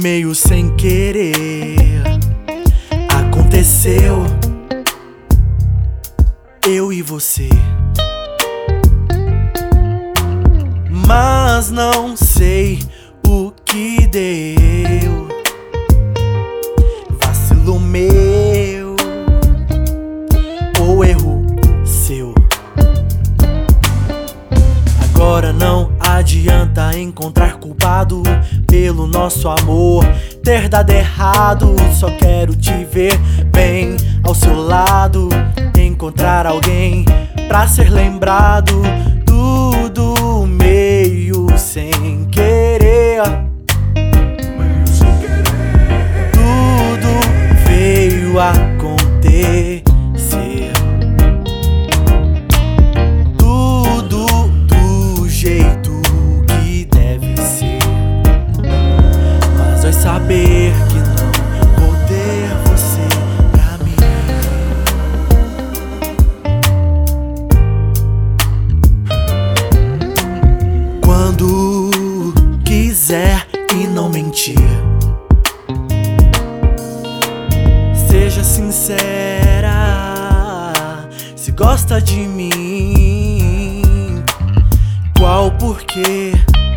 meio sem querer aconteceu, eu e você. Mas não sei o que deu, vacilo meu ou erro seu. Agora não adianta encontrar culpado pelo nosso amor ter dado errado. Só quero te ver bem ao seu lado, encontrar alguém pra ser lembrado. Tudo meio sem querer, tudo veio acontecer, tudo do jeito que deve ser. Mas vai saber que não vou ter você pra mim. Quando quiser e não mentir, seja sincera, se gosta de mim. Qual o porquê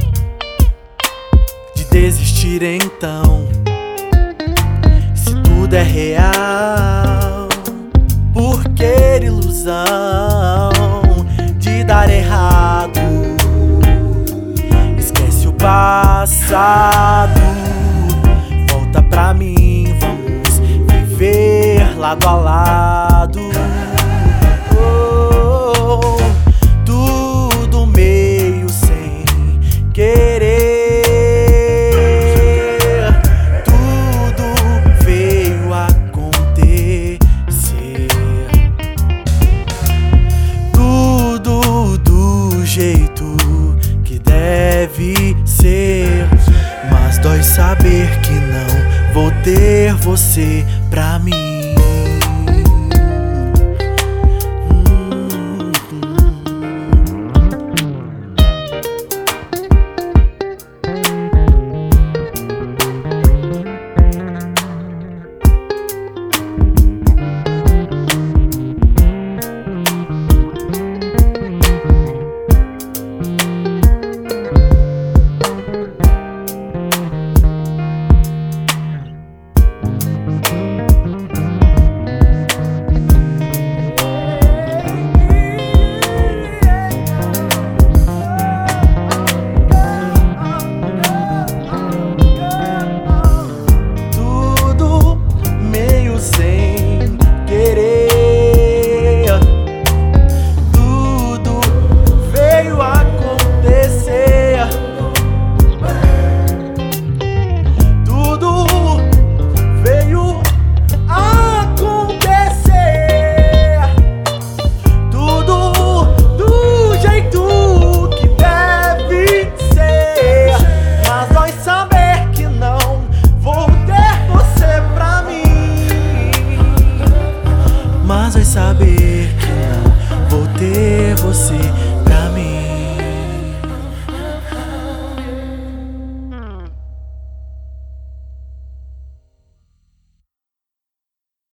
de desistir então, se tudo é real? Por que ilusão de dar errado? Esquece o passado, volta pra mim, vamos viver lado a lado. Oh, tudo meio sem querer, tudo veio acontecer, tudo do jeito que deve ser. Mas dói saber que não vou ter você pra mim.